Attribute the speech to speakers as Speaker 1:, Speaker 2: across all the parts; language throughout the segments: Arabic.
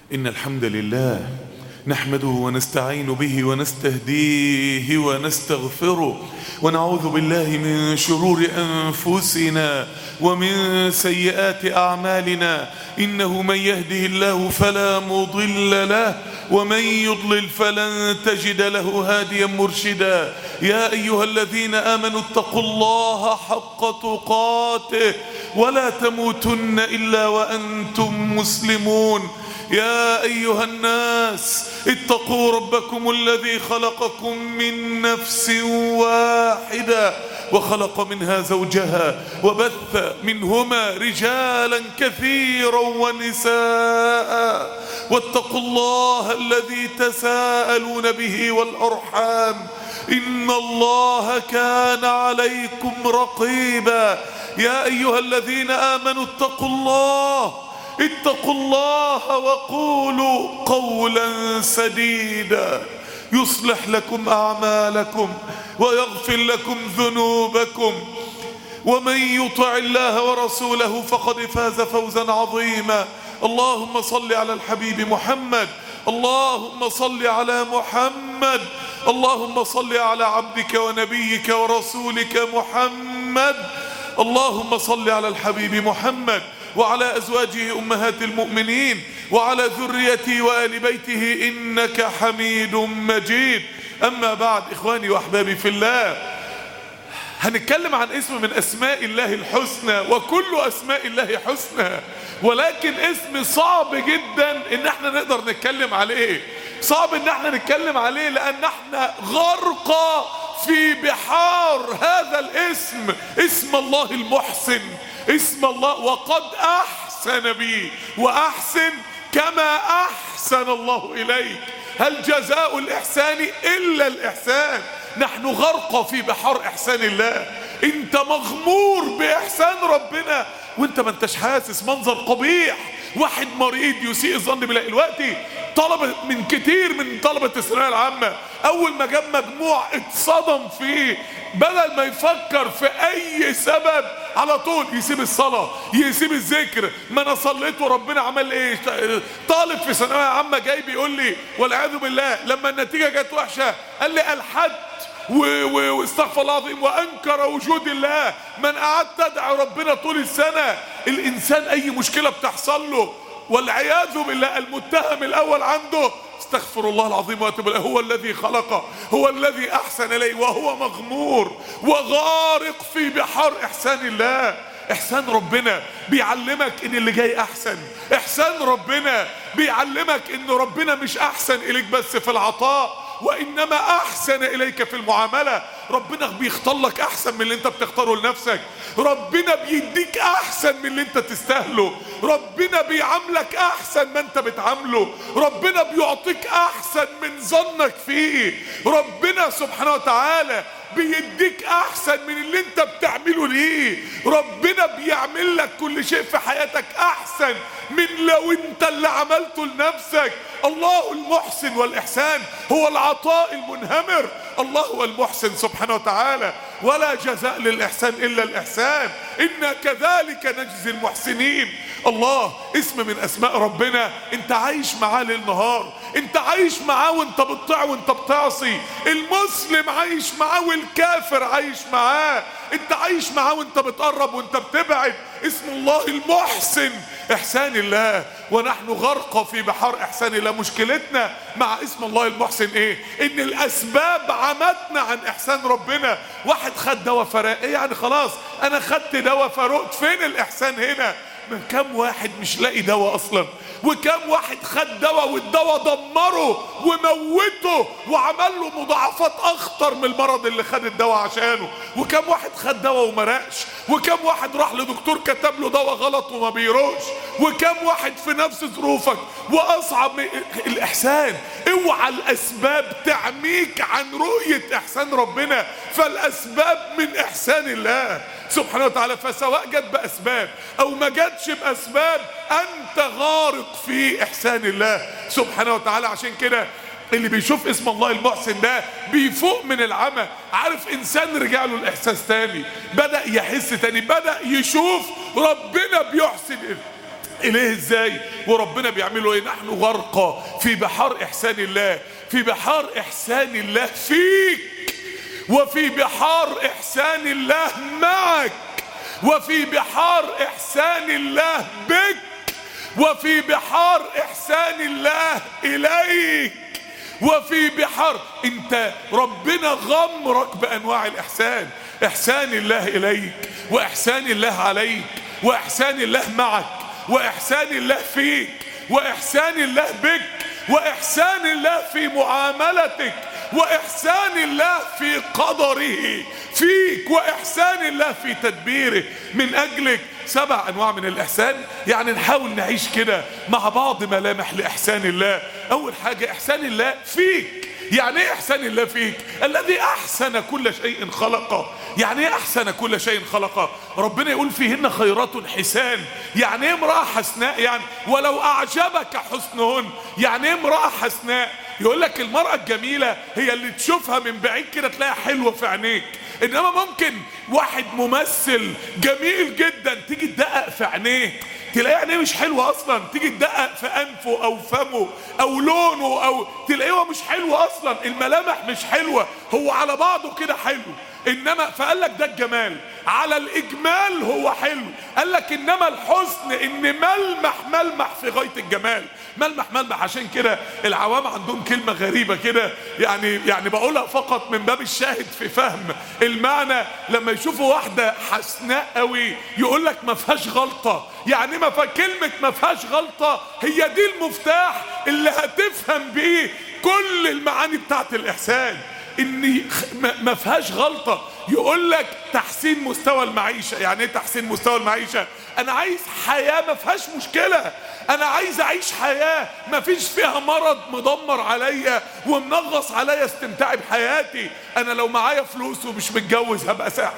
Speaker 1: إن الحمد لله نحمده ونستعين به ونستهديه ونستغفره ونعوذ بالله من شرور أنفسنا ومن سيئات أعمالنا. إنه من يهده الله فلا مضل له ومن يضلل فلن تجد له هاديا مرشدا. يا أيها الذين آمنوا اتقوا الله حق تقاته ولا تموتن إلا وأنتم مسلمون. يا أيها الناس اتقوا ربكم الذي خلقكم من نفس واحدة وخلق منها زوجها وبث منهما رجالا كثيرا ونساء واتقوا الله الذي تساءلون به والأرحام إن الله كان عليكم رقيبا. يا أيها الذين آمنوا اتقوا الله وقولوا قولا سديدا يصلح لكم أعمالكم ويغفر لكم ذنوبكم ومن يطع الله ورسوله فقد فاز فوزا عظيما. اللهم صل على الحبيب محمد، اللهم صل على محمد، اللهم صل على عبدك ونبيك ورسولك محمد. اللهم صل على الحبيب محمد وعلى أزواجه أمهات المؤمنين وعلى ذريته وآل بيته إنك حميد مجيد. أما بعد، إخواني وأحبابي في الله، هنتكلم عن اسم من أسماء الله الحسنى، وكل أسماء الله حسنى، ولكن اسم صعب جدا إن احنا نقدر نتكلم عليه. صعب إن احنا نتكلم عليه لأن احنا غرقى في بحار هذا الاسم، اسم الله المحسن، اسم الله. وقد أحسن بي وأحسن كما أحسن الله إليك. هل جزاء الإحسان إلا الإحسان؟ نحن غرقى في بحار إحسان الله. انت مغمور بإحسان ربنا وانت ما انتش حاسس. منظر قبيح، واحد مريض يسيء الظن بالله. دلوقتي طلبة من كتير من طلبة الثانوية العامة أول ما جاب مجموع اتصدم فيه، بدل ما يفكر في أي سبب على طول يسيب الصلاة، يسيب الذكر. ما أنا صليت وربنا عمل إيه؟ طالب في ثانوية عامة جاي بيقول لي والعياذ بالله لما النتيجة جت وحشة قال لي ألحدت واستغفر الله العظيم وأنكر وجود الله. من قعدت أدعي ربنا طول السنة. الإنسان أي مشكلة بتحصل له والعياذ بالله المتهم الأول عنده استغفر الله العظيم واتوب اليه، هو الذي خلقه، هو الذي أحسن إليه، وهو مغمور وغارق في بحار إحسان الله. إحسان ربنا بيعلمك إن اللي جاي أحسن. إحسان ربنا بيعلمك إن ربنا مش أحسن إليك بس في العطاء، وإنما أحسن إليك في المعاملة. ربنا بيختار لك أحسن من اللي أنت بتختاره لنفسك. ربنا بيديك أحسن من اللي أنت تستاهله. ربنا بيعاملك أحسن ما أنت بتعامله. ربنا بيعطيك أحسن من ظنك فيه. ربنا سبحانه وتعالى بيديك أحسن من اللي أنت بتعمله ليه. ربنا بيعمل لك كل شيء في حياتك أحسن من لو أنت اللي عملته لنفسك. الله المحسن، والإحسان هو العطاء المنهمر. الله هو المحسن سبحانه وتعالى، ولا جزاء للإحسان إلا الإحسان. إنا كذلك نجزي المحسنين. الله اسم من أسماء ربنا أنت عايش معاه ليل نهار. أنت عايش معاه وأنت بتطيع وأنت بتعصي. المسلم عايش معاه والكافر عايش معاه. أنت عايش معاه وأنت بتقرب وأنت بتبعد. اسم الله المحسن، إحسان الله، ونحن غرقى في بحار إحسان الله. مشكلتنا مع اسم الله المحسن إيه؟ إن الأسباب عمتنا عن إحسان ربنا. واحد خد دواء فراق، إيه يعني خلاص أنا خدت دواء فاروقت، فين الإحسان هنا؟ من كم واحد مش لاقي دواء أصلا، وكم واحد خد دواء والدواء دمره وموته وعمل له مضاعفات أخطر من المرض اللي خد الدواء عشانه. وكم واحد خد دواء ومرقش، وكم واحد راح لدكتور كتب له دواء غلط وما بيروش، وكم واحد في نفس ظروفك وأصعب من الإحسان. اوعى الأسباب تعميك عن رؤية إحسان ربنا، فالأسباب من إحسان الله سبحانه وتعالى. فسواء جت بأسباب أو ما جتش بأسباب أنت غارق في إحسان الله سبحانه وتعالى. عشان كده اللي بيشوف اسم الله المحسن ده بيفوق من العمى. عارف انسان رجع له الاحساس تاني، بدأ يحس تاني، بدأ يشوف ربنا بيحسن اليه ازاي وربنا بيعمله ايه. نحن غرقى في بحار احسان الله، في بحار احسان الله فيك، وفي بحار احسان الله معك، وفي بحار احسان الله بك، وفي بحار احسان الله اليك، وفي بحار انت ربنا غمرك بانواع الاحسان. احسان الله اليك، واحسان الله عليك، واحسان الله معك، واحسان الله فيك، واحسان الله بك، واحسان الله في معاملتك، واحسان الله في قدره فيك، واحسان الله في تدبيره من اجلك. 7 انواع من الاحسان، يعني نحاول نعيش كده مع بعض ملامح لاحسان الله. اول حاجة احسان الله فيك. يعني ايه احسان الله فيك؟ الذي احسن كل شيء خلقه. يعني ايه احسن كل شيء خلقه؟ ربنا يقول فيهن خيرات حسان. يعني ايه امرأة حسناء؟ يعني ولو اعجبك حسنهن. يعني ايه امرأة حسناء؟ يقول لك المرأة الجميلة هي اللي تشوفها من بعيد كده تلاقيها حلوة في عينيك، انما ممكن واحد ممثل جميل جدا تيجي تدقق في عينيه تلاقيه عينيه مش حلوة اصلا، تيجي تدقق في انفه او فمه او لونه او تلاقيه مش حلو اصلا، الملامح مش حلوة، هو على بعضه كده حلو. انما فقال لك ده الجمال على الاجمال هو حلو. قال لك انما الحسن ان ملمح في غاية الجمال، ملمح. عشان كده العوام عندهم كلمة غريبة كده، يعني بقولها فقط من باب الشاهد في فهم المعنى. لما يشوفوا واحدة حسناء قوي يقول لك ما فيهاش غلطة. يعني كلمة ما فيهاش غلطة هي دي المفتاح اللي هتفهم بيه كل المعاني بتاعت الإحسان، إن ما فيهاش غلطة. يقول لك تحسين مستوى المعيشة. يعني ايه تحسين مستوى المعيشة؟ انا عايز حياة ما فيهاش مشكلة، انا عايز اعيش حياة ما فيش فيها مرض مدمر عليا ومنغص عليا استمتاعي بحياتي. انا لو معايا فلوس ومش متجوز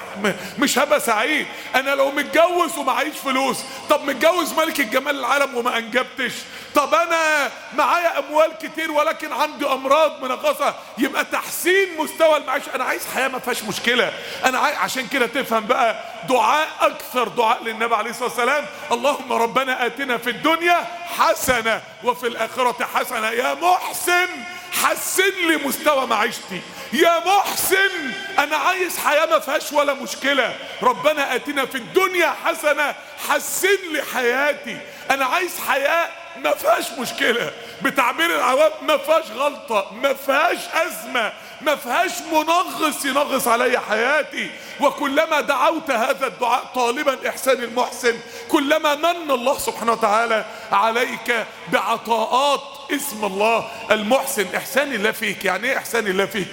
Speaker 1: مش هبقى سعيد. انا لو متجوز ومعيش فلوس، طب متجوز ملك الجمال العالم وما انجبتش، طب انا معايا اموال كتير ولكن عندي امراض منغصة، يبقى تحسين مستوى المعيشة. انا عايز حياة ما فيهاش مشكلة. عشان كده تفهم بقى دعاء اكثر دعاء للنبي عليه الصلاة والسلام: اللهم ربنا آتنا في الدنيا حسنة وفي الآخرة حسنة. يا محسن حسن لي مستوى معيشتي، يا محسن انا عايز حياة ما فيهاش ولا مشكلة. ربنا آتنا في الدنيا حسنة، حسن لي حياتي. انا عايز حياة ما فيهاش مشكلة، بتعبير العوام ما فيهاش غلطة، ما فيهاش أزمة، ما فيهاش منغص ينغص علي حياتي. وكلما دعوت هذا الدعاء طالبا إحسان المحسن، كلما من الله سبحانه وتعالى عليك بعطاءات اسم الله المحسن. إحسان الله فيك. يعني إيه إحسان الله فيك؟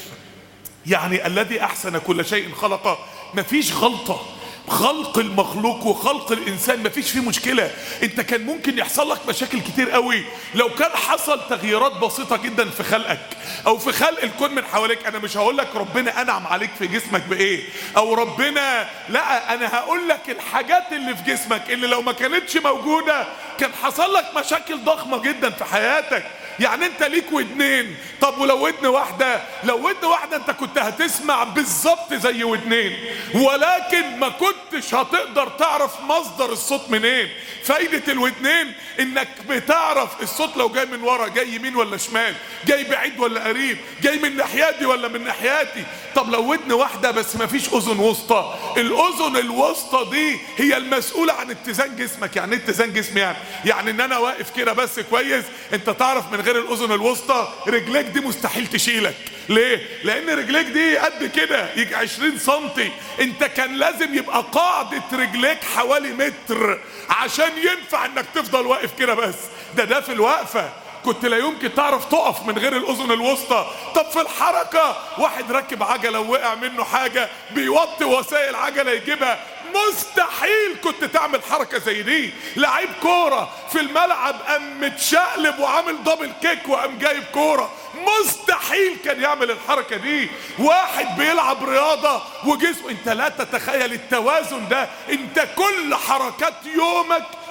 Speaker 1: يعني الذي أحسن كل شيء خلقه. مفيش غلطة. خلق المخلوق وخلق الانسان مفيش فيه مشكلة. انت كان ممكن يحصل لك مشاكل كتير قوي لو كان حصل تغييرات بسيطة جدا في خلقك او في خلق الكون من حواليك. انا مش هقول لك ربنا انعم عليك في جسمك بايه او ربنا، لا، انا هقول لك الحاجات اللي في جسمك اللي لو ما كانتش موجودة كان حصل لك مشاكل ضخمة جدا في حياتك. يعني انت ليك ودنين، طب ولو ودن واحدة، لو ودن واحدة انت كنت هتسمع بالظبط زي ودنين، ولكن ما كنتش هتقدر تعرف مصدر الصوت منين. فايدة الودنين انك بتعرف الصوت لو جاي من ورا، جاي يمين ولا شمال، جاي بعيد ولا قريب، جاي من ناحيتي ولا من ناحيتي. طب لو ودن واحدة بس ما فيش اذن وسطى، الاذن الوسطى دي هي المسؤولة عن اتزان جسمك. يعني اتزان جسمي يعني ان انا واقف كده بس كويس، انت تعرف من غير الاذن الوسطى رجليك دي مستحيل تشيلك. ليه؟ لان رجليك دي قد كده يجي 20 سنتي، انت كان لازم يبقى قاعدة رجليك حوالي متر عشان ينفع انك تفضل واقف كده بس. ده في الوقفة كنت لا يمكن تعرف تقف من غير الاذن الوسطى. طب في الحركة واحد ركب عجلة ووقع منه حاجة بيوطي وسائل عجلة يجيبها، مستحيل كنت تعمل حركة زي دي. لعيب كورة في الملعب قام متشقلب وعامل دبل كيك وقام جايب كورة، مستحيل كان يعمل الحركة دي. واحد بيلعب رياضة وجسمه، انت لا تتخيل التوازن ده. انت كل حركات يومك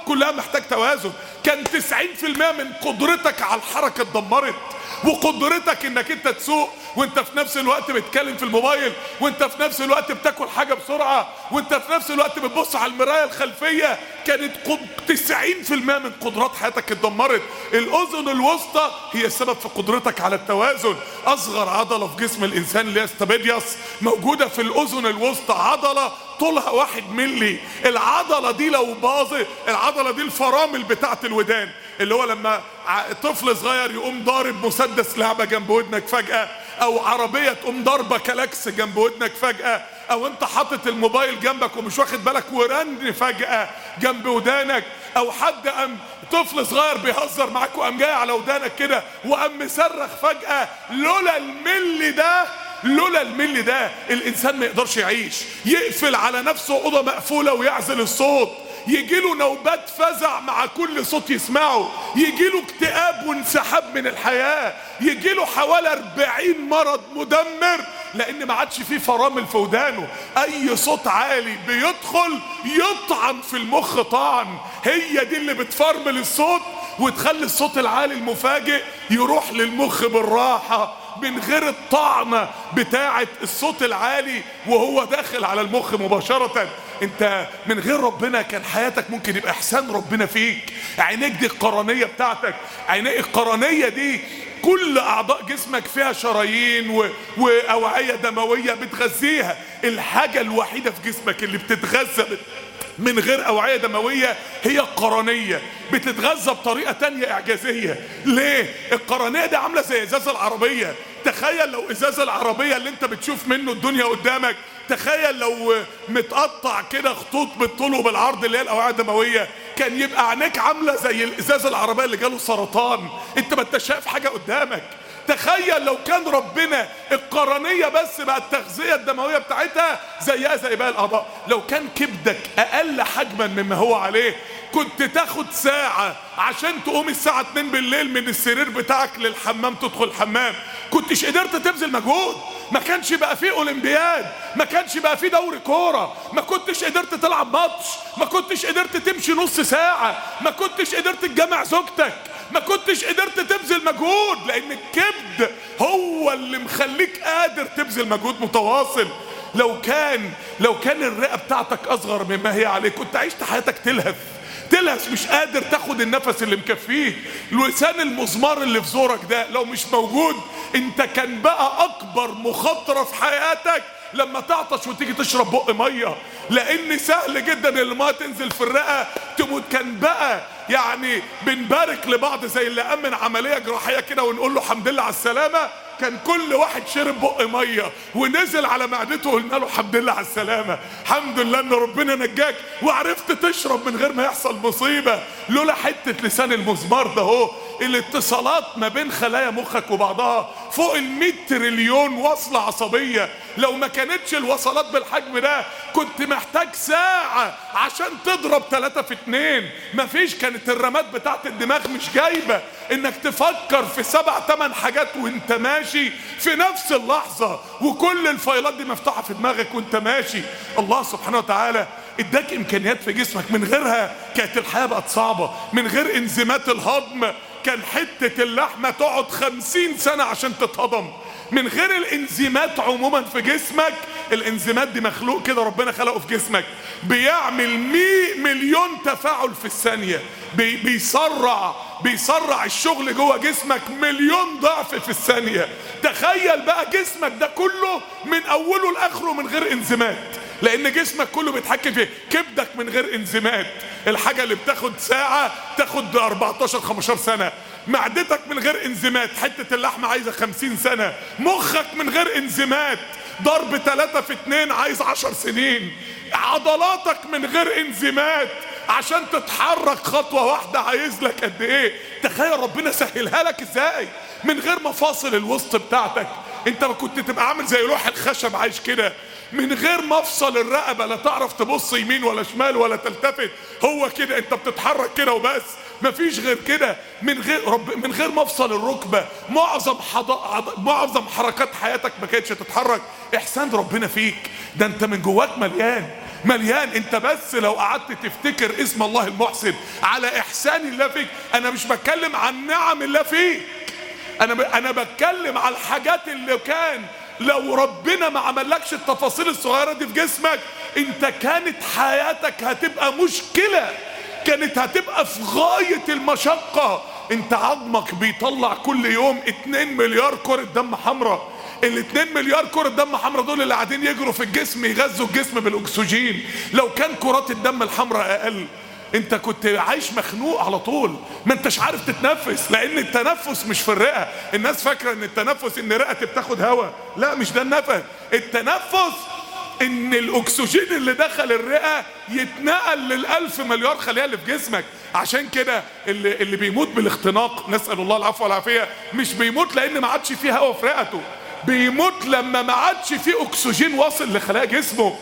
Speaker 1: كلها محتاج توازن. كان 90% من قدرتك على الحركة اتدمرت، وقدرتك انك انت تسوق وانت في نفس الوقت بتتكلم في الموبايل، وانت في نفس الوقت بتاكل حاجة بسرعة، وانت في نفس الوقت بتبص على المراية الخلفية. كانت 90% من قدرات حياتك اتدمرت. الاذن الوسطى هي السبب في قدرتك على التوازن. اصغر عضلة في جسم الانسان اللي هي استابيديوس موجودة في الاذن الوسطى، عضلة طولها 1 ملي. العضلة دي لو باظت، العضلة دي الفرامل بتاعت الودان، اللي هو لما طفل صغير يقوم ضارب مسدس لعبة جنب ودنك فجأة، او عربية تقوم ضاربة كلاكس جنب ودنك فجأة، او انت حاطط الموبايل جنبك ومش واخد بالك ورن فجأة جنب ودانك، او حد قام طفل صغير بيهزر معاك وقام جاي على ودانك كده وقام مصرخ فجأة. لولا الملي ده الانسان ما يقدرش يعيش. يقفل على نفسه اوضه مقفوله ويعزل الصوت، يجيله نوبات فزع مع كل صوت يسمعه، يجيله اكتئاب وانسحاب من الحياه، يجيله حوالي 40 مرض مدمر، لان ما عادش فيه فرامل في ودانه. اي صوت عالي بيدخل يطعن في المخ طعن، هي دي اللي بتفرمل الصوت وتخلي الصوت العالي المفاجئ يروح للمخ بالراحه من غير الطعنة بتاعة الصوت العالي وهو داخل على المخ مباشرة. انت من غير ربنا كان حياتك ممكن يبقى احسان ربنا فيك. عينيك دي القرنية بتاعتك، عينيك القرنية دي كل اعضاء جسمك فيها شرايين واوعية دموية بتغذيها. الحاجة الوحيدة في جسمك اللي بتتغذى من غير اوعية دموية هي القرنية، بتتغذى بطريقة تانية اعجازية. ليه؟ القرنية دي عاملة زي ازاز العربية. تخيل لو ازاز العربية اللي انت بتشوف منه الدنيا قدامك، تخيل لو متقطع كده خطوط بالطول وبالعرض اللي هي الاوعية الدموية، كان يبقى عينيك عاملة زي الازاز العربية اللي جاله سرطان، انت ما انت شايف حاجة قدامك. تخيل لو كان ربنا القرنية بس بقى التغذية الدموية بتاعتها زيها زي باقي الأعضاء. لو كان كبدك أقل حجما مما هو عليه، كنت تاخد ساعة عشان تقوم الساعة 2 بالليل من السرير بتاعك للحمام تدخل الحمام، كنتش قدرت تبذل مجهود. ما كانش بقى فيه اولمبياد، ما كانش بقى فيه دوري كورة، ما كنتش قدرت تلعب ماتش، ما كنتش قدرت تمشي نص ساعة، ما كنتش قدرت تجمع زوجتك، ما كنتش قدرت تبذل مجهود، لان الكبد هو اللي مخليك قادر تبذل مجهود متواصل. لو كان الرئة بتاعتك اصغر مما هي عليه، كنت عشت حياتك تلهث مش قادر تاخد النفس اللي مكفيه. لسان المزمار اللي في زورك ده لو مش موجود، انت كان بقى اكبر مخاطرة في حياتك لما تعطش وتيجي تشرب بق ميه، لان سهل جدا الميه تنزل في الرئه تموت. كان بقى يعني بنبارك لبعض زي اللي امن عمليه جراحيه كده ونقول له الحمد لله على السلامه. كان كل واحد شرب بق ميه ونزل على معدته وقلنا له الحمد لله على السلامه، الحمد لله ان ربنا نجاك وعرفت تشرب من غير ما يحصل مصيبه. لولا حته لسان المزمار ده اهو، الاتصالات ما بين خلايا مخك وبعضها فوق 100 تريليون وصلة عصبية. لو ما كانتش الوصلات بالحجم ده كنت محتاج ساعة عشان تضرب 3 في 2. مفيش، كانت الرمات بتاعت الدماغ مش جايبة انك تفكر في 7 8 حاجات وانت ماشي في نفس اللحظة، وكل الفايلات دي مفتوحة في دماغك وانت ماشي. الله سبحانه وتعالى اداك امكانيات في جسمك من غيرها كانت الحياة بقت صعبة. من غير انزيمات الهضم كان حتة اللحمة تقعد 50 سنة عشان تتهضم. من غير الانزيمات عموما في جسمك، الانزيمات دي مخلوق كده ربنا خلقه في جسمك بيعمل 100 مليون تفاعل في الثانية، بيسرع الشغل جوه جسمك 1,000,000 ضعف في الثانية. تخيل بقى جسمك ده كله من اوله لاخره من غير انزيمات، لان جسمك كله بيتحكم فيه. كبدك من غير انزيمات، الحاجة اللي بتاخد ساعة تاخد 14-15 سنة. معدتك من غير انزيمات، حتة اللحمة عايزة 50 سنة. مخك من غير انزيمات، ضرب 3 في 2 عايز 10 سنين. عضلاتك من غير انزيمات عشان تتحرك خطوة واحدة عايز لك قد ايه. تخيل ربنا سهلها لك ازاي من غير مفاصل الوسط بتاعتك. انت ما كنت تبقى عامل زي لوح الخشب عايش كده من غير مفصل الرقبة، لا تعرف تبص يمين ولا شمال ولا تلتفت، هو كده انت بتتحرك كده وبس، مفيش غير كده. من غير مفصل الركبة معظم حركات حياتك ما كانتش تتحرك. احسان ربنا فيك، ده انت من جواك مليان، مليان. انت بس لو قعدت تفتكر اسم الله المحسن على احسان الله فيك، انا مش بتكلم عن نعم الله فيك، انا بتكلم على الحاجات اللي كان لو ربنا ما عملكش التفاصيل الصغيرة دي في جسمك، انت كانت حياتك هتبقى مشكلة، كانت هتبقى في غاية المشقة. انت عظمك بيطلع كل يوم 2 مليار كرة دم حمراء. ال2 مليار كرة دم حمراء دول اللي قاعدين يجروا في الجسم يغذوا الجسم بالاكسجين. لو كان كرات الدم الحمراء اقل انت كنت عايش مخنوق على طول، ما انتش عارف تتنفس، لان التنفس مش في الرئة. الناس فاكرة ان التنفس ان رئتي بتاخد هواء، لا مش ده النفس. التنفس ان الاكسجين اللي دخل الرئة يتنقل لل1000 مليار خلية اللي في جسمك. عشان كده اللي بيموت بالاختناق، نسأل الله العفو والعافية، مش بيموت لان ما عادش فيه هواء في رئته، بيموت لما ما عادش فيه اكسجين واصل لخلايا جسمه.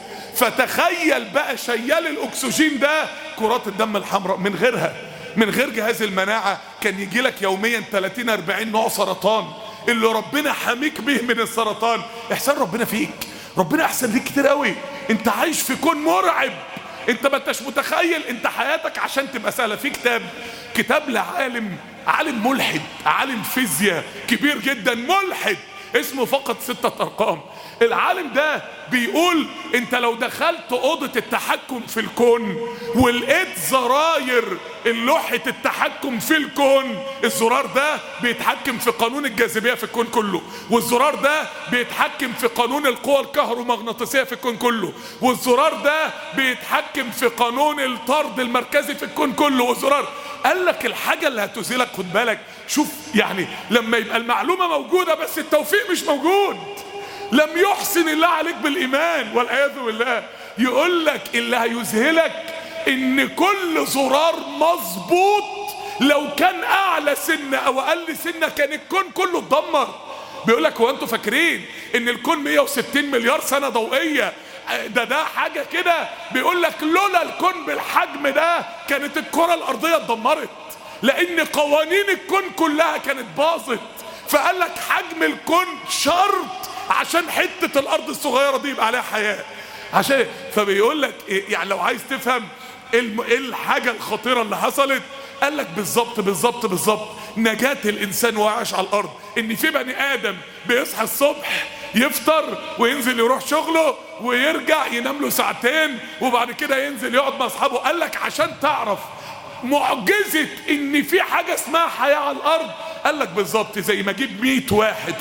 Speaker 1: فتخيل بقى شيال الاكسجين ده كرات الدم الحمراء، من غيرها، من غير جهاز المناعة كان يجي لك يوميا 30-40 نوع سرطان. اللي ربنا حميك به من السرطان احسان ربنا فيك، ربنا احسن ليك كتير قوي. انت عايش في كون مرعب، انت ما انتش متخيل. انت حياتك عشان تبقى سهلة، في كتاب لعالم، عالم ملحد، عالم فيزياء كبير جدا ملحد، اسمه فقط 6 أرقام. العالم ده بيقول انت لو دخلت اوضة التحكم في الكون ولقيت زراير اللوحة التحكم في الكون، الزرار ده بيتحكم في قانون الجاذبية في الكون كله، والزرار ده بيتحكم في قانون القوى الكهرومغناطيسية في الكون كله، والزرار ده بيتحكم في قانون الطرد المركزي في الكون كله، والزرار قال لك الحاجة اللي هتزيلك، خد بالك، شوف يعني لما يبقى المعلومة موجودة بس التوفيق مش موجود، لم يحسن الله عليك بالإيمان والعياذ بالله، يقول لك اللي هيذهلك ان كل زرار مظبوط لو كان اعلى سنة او اقل سنة كان الكون كله اتدمر. بيقول لك هو انتوا فاكرين ان الكون 160 مليار سنة ضوئية ده حاجة كده؟ بيقول لك لولا الكون بالحجم ده كانت الكرة الارضية اتدمرت، لان قوانين الكون كلها كانت باظت. فقال لك حجم الكون شرط عشان حتة الارض الصغيرة دي يبقى عليها حياة. عشان فبيقول لك يعني لو عايز تفهم ايه الحاجة الخطيرة اللي حصلت، قال لك بالظبط نجاة الانسان وهو عايش على الارض ان في بني ادم بيصحى الصبح يفطر وينزل يروح شغله ويرجع ينام له 2 ساعة وبعد كده ينزل يقعد مع اصحابه. قال لك عشان تعرف معجزة ان في حاجة اسمها حياة على الارض، قال لك بالظبط زي ما اجيب 100 واحد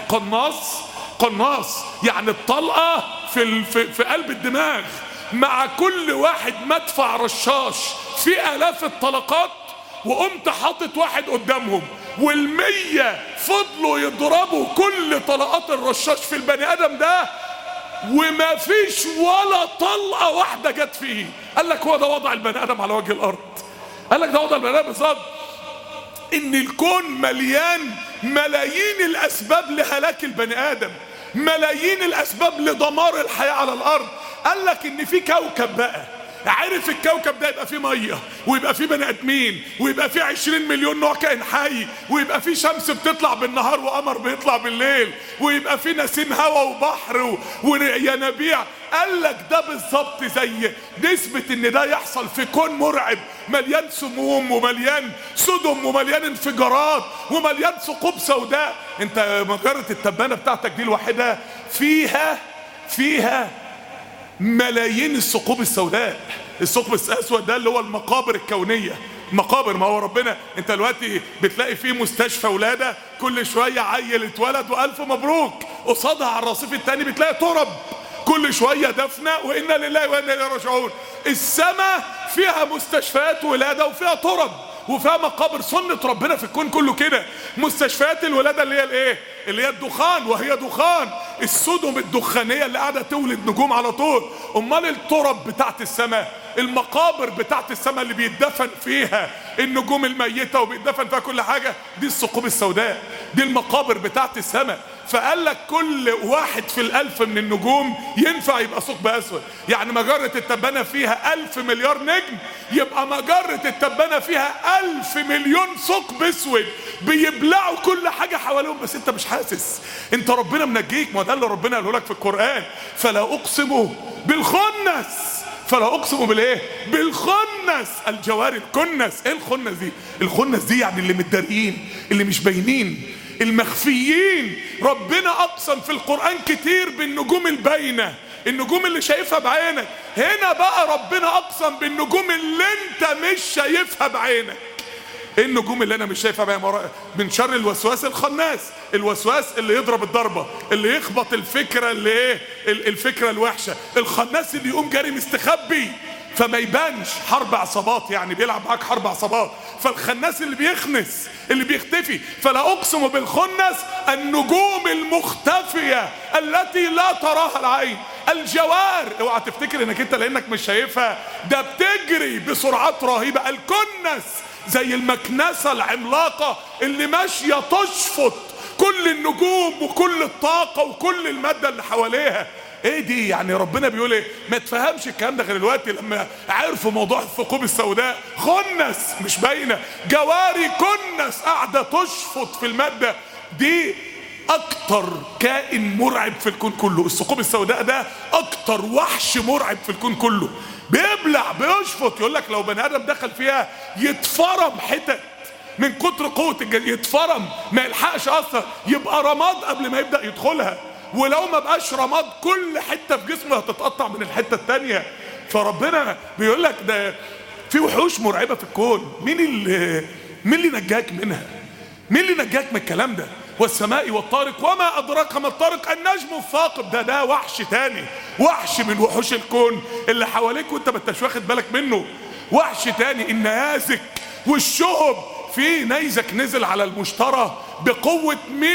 Speaker 1: قناص يعني الطلقة في قلب الدماغ، مع كل واحد مدفع رشاش في آلاف الطلقات، وقمت حاطط واحد قدامهم وال100 فضلوا يضربوا كل طلقات الرشاش في البني آدم ده وما فيش ولا طلقة واحدة جت فيه. قال لك هو ده وضع البني آدم على وجه الأرض. قال لك ده وضع البني آدم بالظبط، إن الكون مليان ملايين الأسباب لهلاك البني آدم، ملايين الأسباب لدمار الحياة على الأرض. قال لك إن في كوكب بقى، عارف الكوكب ده يبقى فيه مية ويبقى فيه بني ادمين ويبقى فيه 20 مليون نوع كائن حي ويبقى فيه شمس بتطلع بالنهار وقمر بيطلع بالليل ويبقى فيه نسيم هوا وبحر وينابيع. قال لك ده بالظبط زي نسبة ان ده يحصل في كون مرعب مليان سموم ومليان سدم ومليان انفجارات ومليان ثقوب سوداء. انت مجرة التبانة بتاعتك دي الوحيدة فيها ملايين الثقوب السوداء. الثقب الاسود ده اللي هو المقابر الكونيه، مقابر. ما هو ربنا انت دلوقتي بتلاقي فيه مستشفى ولاده كل شويه عيل اتولد والف مبروك، قصادها على الرصيف الثاني بتلاقي ترب كل شويه دفنه وانا لله وانا اليه راجعون. السماء فيها مستشفيات ولاده وفيها ترب وفيها مقابر. سنة ربنا في الكون كله كده. مستشفيات الولادة اللي هي الايه؟ اللي هي الدخان، وهي دخان السدم الدخانية اللي قاعدة تولد نجوم على طول. امال الترب بتاعت السماء، المقابر بتاعت السماء اللي بيتدفن فيها النجوم الميتة وبيتدفن فيها كل حاجة، دي الثقوب السوداء، دي المقابر بتاعت السماء. فقال لك كل واحد في ال1000 من النجوم ينفع يبقى ثقب اسود. يعني مجرة التبانة فيها 1000 مليار نجم، يبقى مجرة التبانة فيها 1000 مليون ثقب اسود بيبلعوا كل حاجة حواليهم، بس انت مش حاسس. انت ربنا منجيك. ما ده اللي ربنا قاله لك في القرآن، فلا اقسم بالخنس فلا اقسم بالايه؟ بالخنس، الجوار الكنس. ايه الخنس دي؟ الخنس دي يعني اللي متداريين، اللي مش باينين، المخفيين. ربنا اقسم في القرآن كتير بالنجوم الباينة، النجوم اللي شايفها بعينك. هنا بقى ربنا اقسم بالنجوم اللي انت مش شايفها بعينك. ايه النجوم اللي انا مش شايفها بعيني؟ من شر الوسواس الخناس، الوسواس اللي يضرب الضربة، اللي يخبط الفكرة اللي ايه، الفكرة الوحشة. الخناس اللي يقوم جاري مستخبي فما يبانش، حرب عصابات يعني، بيلعب معاك حرب عصابات. فالخناس اللي بيخنس، اللي بيختفي. فلا اقسم بالخنس، النجوم المختفية التي لا تراها العين. الجوار، اوعى تفتكر انك انت لانك مش شايفها ده بتجري بسرعات رهيبة. الكنس زي المكنسة العملاقة اللي ماشية تشفط كل النجوم وكل الطاقة وكل المادة اللي حواليها. ايه دي يعني؟ ربنا بيقول ايه؟ ما تفهمش الكلام ده غير دلوقتي لما عرفوا موضوع الثقوب السوداء. خنس مش باينه، جواري كنس قاعده تشفط في الماده دي. اكتر كائن مرعب في الكون كله الثقوب السوداء ده، اكتر وحش مرعب في الكون كله. بيبلع بيشفط، يقول لك لو بني ادم دخل فيها يتفرم حتت من كتر قوه يتفرم، ما يلحقش اصلا، يبقى رماد قبل ما يبدا يدخلها. ولو ما بقاش رماد كل حته في جسمه هتتقطع من الحته التانيه. فربنا بيقول لك ده في وحوش مرعبه في الكون. مين اللي نجاك منها؟ مين اللي نجاك من الكلام ده؟ والسماء والطارق وما ادراك ما الطارق، النجم الثاقب. ده وحش تاني، وحش من وحوش الكون اللي حواليك وانت ما انتش واخد بالك منه. وحش تاني النيازك والشهب. في نيزك نزل على المشتري بقوه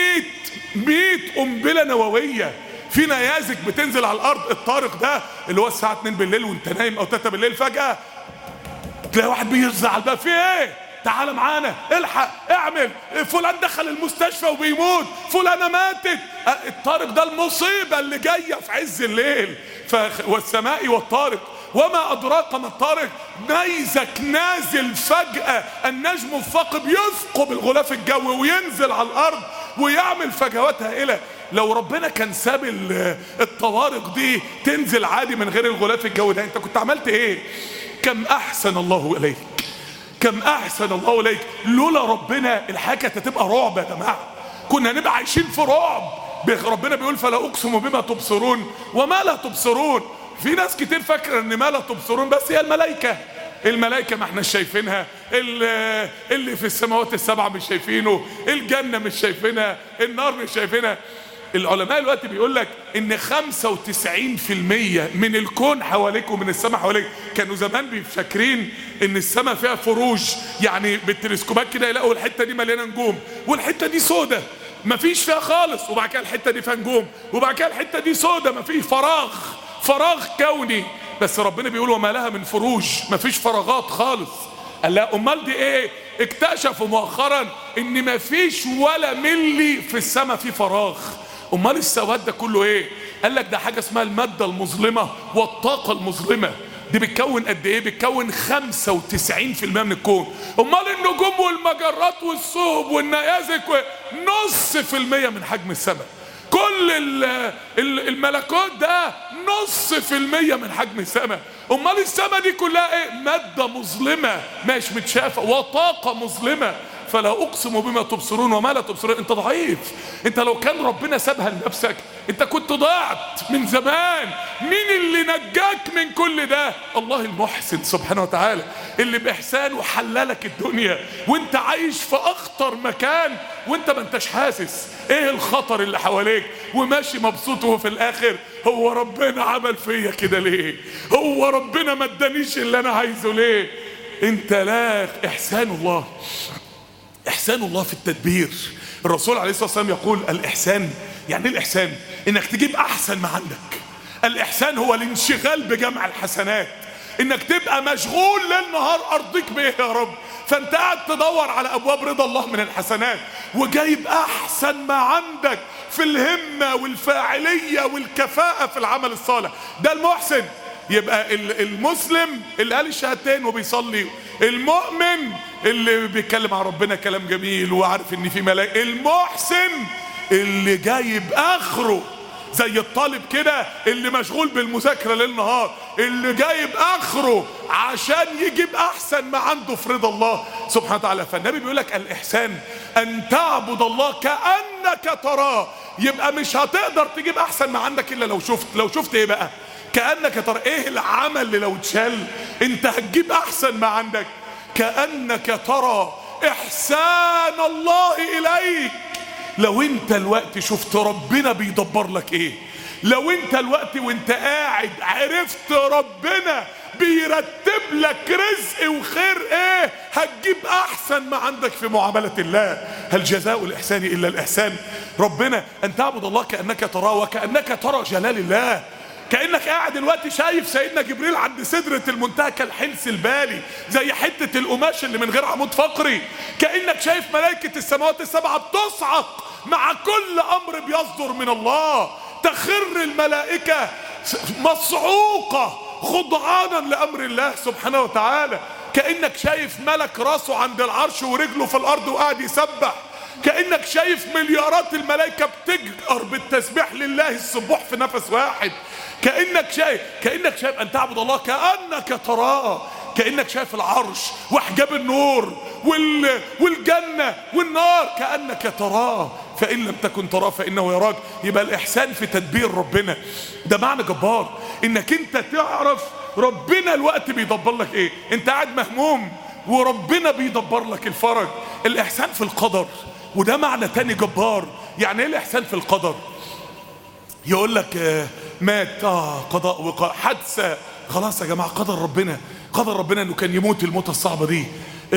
Speaker 1: 100 قنبله نوويه. في نيازك بتنزل على الارض. الطارق ده اللي هو الساعه 2 بالليل وانت نايم او 3 بالليل، فجاه تلاقي واحد بيزعل بقى، في ايه؟ تعال معانا، الحق، اعمل، فلان دخل المستشفى وبيموت، فلانه ماتت. الطارق ده المصيبه اللي جايه في عز الليل. والسماء والطارق وما ادراك ما الطارق، نيزك نازل فجأة، النجم الثاقب يثقب الغلاف الجوي وينزل على الارض ويعمل فجوات هائلة. لو ربنا كان ساب الطوارق دي تنزل عادي من غير الغلاف الجوي ده، انت كنت عملت ايه؟ كم احسن الله اليك، كم احسن الله اليك. لولا ربنا الحاجة كانت هتبقى رعب يا جماعة، كنا نبقى عايشين في رعب. ربنا بيقول فلا اقسم بما تبصرون وما لا تبصرون. في ناس كتير فاكره ان ما لا تبصرون بس هي الملائكه. الملائكه ما احنا شايفينها، اللي في السماوات السبعه مش شايفينه، الجنه مش شايفينها، النار مش شايفينها. العلماء دلوقتي بيقول لك ان 95% من الكون حواليك ومن السماء حواليك. كانوا زمان فاكرين ان السماء فيها فروج، يعني بالتلسكوبات كده يلاقوا الحته دي مليانه نجوم والحته دي سودة مفيش فيها خالص، وبعد كده الحته دي فيها نجوم، وبعد كده الحته دي سودة مفيش، فراغ كوني. بس ربنا بيقول وما لها من فروج، مفيش فراغات خالص. قال لا امال دي ايه؟ اكتشفوا مؤخرا ان مفيش ولا ملي في السماء في فراغ. امال السواد ده كله ايه؟ قال لك ده حاجه اسمها الماده المظلمه والطاقه المظلمه. دي بتكون قد ايه؟ بتكون 95% من الكون. امال النجوم والمجرات والثقوب والنيازك نص في المية من حجم السماء. كل الملكوت ده نص في المية من حجم السماء. امال السماء دي كلها ايه؟ مادة مظلمة مش متشافة وطاقة مظلمة. فلا اقسم بما تبصرون وما لا تبصرون. انت ضعيف، انت لو كان ربنا سابها لنفسك انت كنت ضاعت من زمان. مين اللي نجاك من كل ده؟ الله المحسن سبحانه وتعالى، اللي باحسانه حللك الدنيا وانت عايش في اخطر مكان وانت ما انتش حاسس ايه الخطر اللي حواليك وماشي مبسوط. وفي الاخر هو ربنا عمل فيا كده ليه؟ هو ربنا ما ادانيش اللي انا عايزه ليه؟ انت لا، احسان الله في التدبير. الرسول عليه الصلاة والسلام يقول الإحسان، يعني الإحسان إنك تجيب أحسن ما عندك. الإحسان هو الانشغال بجمع الحسنات، إنك تبقى مشغول ليل نهار أرضيك بإيه يا رب، فأنت قاعد تدور على أبواب رضا الله من الحسنات وجايب أحسن ما عندك في الهمة والفاعلية والكفاءة في العمل الصالح. ده المحسن. يبقى المسلم اللي قال الشهادتين وبيصلي، المؤمن اللي بيتكلم عن ربنا كلام جميل وعارف ان في ملائكة، المحسن اللي جايب اخره زي الطالب كده اللي مشغول بالمذاكرة ليل نهار، اللي جايب اخره عشان يجيب احسن ما عنده في رضا الله سبحانه وتعالى. فالنبي بيقول لك الإحسان أن تعبد الله كأنك تراه. يبقى مش هتقدر تجيب احسن ما عندك الا لو شفت ايه بقى؟ كأنك ترى. ايه العمل اللي لو اتشال انت هتجيب احسن ما عندك؟ كأنك ترى احسان الله اليك. لو انت الوقت شفت ربنا بيدبر لك ايه، لو انت الوقت وانت قاعد عرفت ربنا بيرتب لك رزق وخير ايه، هتجيب احسن ما عندك في معاملة الله. هل جزاء الاحسان الا الاحسان؟ ربنا ان تعبد الله كأنك تراه وكأنك ترى جلال الله. كأنك قاعد دلوقتي شايف سيدنا جبريل عند سدرة المنتهى كالحنس البالي، زي حتة القماش اللي من غير عمود فقري. كأنك شايف ملائكة السماوات السبعة بتصعق مع كل امر بيصدر من الله. تخر الملائكة مصعوقة خضعانا لامر الله سبحانه وتعالى. كأنك شايف ملك راسه عند العرش ورجله في الارض وقاعد يسبح. كأنك شايف مليارات الملائكة بتجأر بالتسبيح لله السبوح في نفس واحد. كأنك شايف أن تعبد الله كأنك تراه. كأنك شايف العرش وحجاب النور والجنة والنار كأنك تراه، فإن لم تكن تراه فإنه يراك. يبقى الإحسان في تدبير ربنا، ده معنى جبار، إنك أنت تعرف ربنا الوقت بيدبر لك إيه. أنت قاعد مهموم وربنا بيدبر لك الفرج. الإحسان في القدر، وده معنى تاني جبار. يعني إيه الإحسان في القدر؟ يقول لك مات قضاء وقاء، حادثة، خلاص يا جماعة قدر ربنا، قدر ربنا انه كان يموت الموتة الصعبة دي.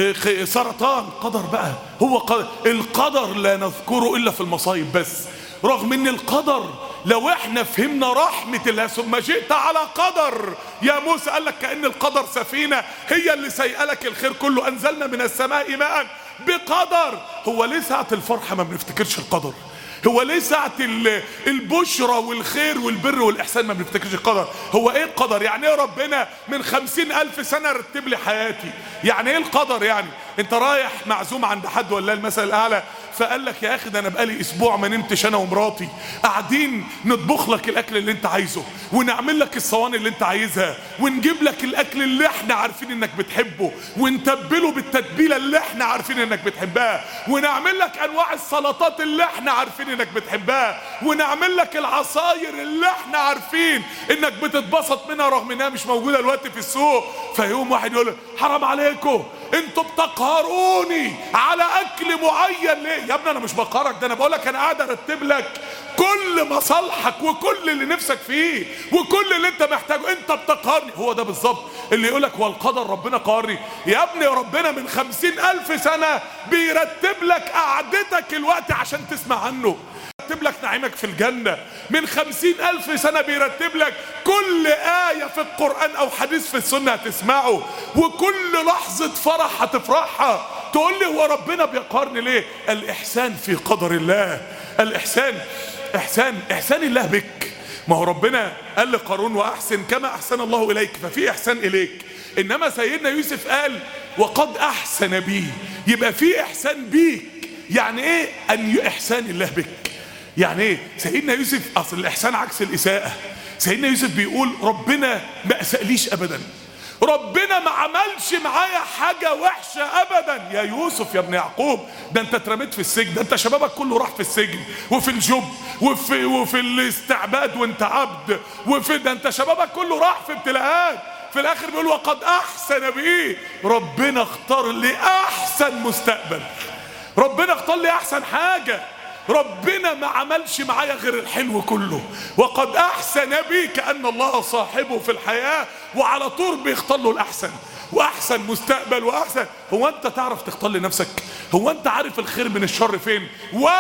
Speaker 1: سرطان، قدر بقى، هو قدر. القدر لا نذكره الا في المصايب بس، رغم ان القدر لو احنا فهمنا رحمة الله. ثم جئت على قدر يا موسى، قال لك كأن القدر سفينة هي اللي سيئلك الخير كله. انزلنا من السماء ماء بقدر. هو ليه ساعة الفرحة ما بنفتكرش القدر؟ هو ليه ساعة البشرى والخير والبر والإحسان ما بنفتكرش القدر؟ هو ايه القدر؟ يعني ايه ربنا من 50,000 سنة رتب لي حياتي؟ يعني ايه القدر؟ يعني انت رايح معزوم عند حد ولا المثل الأعلى، فقال لك يا اخي ده انا بقالي اسبوع ما نمتش انا ومراتي، قاعدين نطبخ لك الاكل اللي انت عايزه، ونعمل لك الصواني اللي انت عايزها، ونجيب لك الاكل اللي احنا عارفين انك بتحبه، ونتبله بالتتبيله اللي احنا عارفين انك بتحبها، ونعمل لك انواع السلطات اللي احنا عارفين انك بتحبها، ونعمل لك العصاير اللي احنا عارفين انك بتتبسط منها رغم انها مش موجوده دلوقتي في السوق. فيقوم واحد يقول حرام عليكم انتوا بتقهروني على اكل معين ليه؟ يا ابني انا مش بقهرك، ده انا بقول لك انا قاعد ارتب لك كل مصالحك وكل اللي نفسك فيه وكل اللي انت محتاجه. انت بتقهرني. هو ده بالظبط اللي يقول لك هو القدر ربنا قهرني. يا ابني ربنا من 50,000 سنة بيرتب لك قعدتك الوقت عشان تسمع عنه، بيرتب لك نعيمك في الجنة. من 50,000 سنة بيرتب لك كل آية في القرآن أو حديث في السنة هتسمعه، وكل لحظة فرح هتفرحها. تقول لي هو ربنا بيقهرني ليه؟ الإحسان في قدر الله. الإحسان إحسان الله بك. ما هو ربنا قال لقارون وأحسن كما أحسن الله إليك، ففي إحسان إليك. إنما سيدنا يوسف قال وقد أحسن بي، يبقى في إحسان بيك. يعني إيه أن إحسان الله بك؟ يعني ايه؟ سيدنا يوسف، اصل الاحسان عكس الاساءة. سيدنا يوسف بيقول ربنا ما اسأليش ابدا، ربنا ما عملش معايا حاجة وحشة ابدا. يا يوسف يا ابن يعقوب، ده انت اترميت في السجن، ده انت شبابك كله راح في السجن وفي الجب وفي الاستعباد وانت عبد، ده انت شبابك كله راح في ابتلاءات. في الاخر بيقول وقد احسن بيه، ربنا اختار لي احسن مستقبل، ربنا اختار لي احسن حاجة، ربنا ما عملش معايا غير الحلو كله. وقد احسن بي، كأن الله صاحبه في الحياة وعلى طول بيختار له الاحسن واحسن مستقبل واحسن. هو انت تعرف تختار لنفسك؟ هو انت عارف الخير من الشر فين؟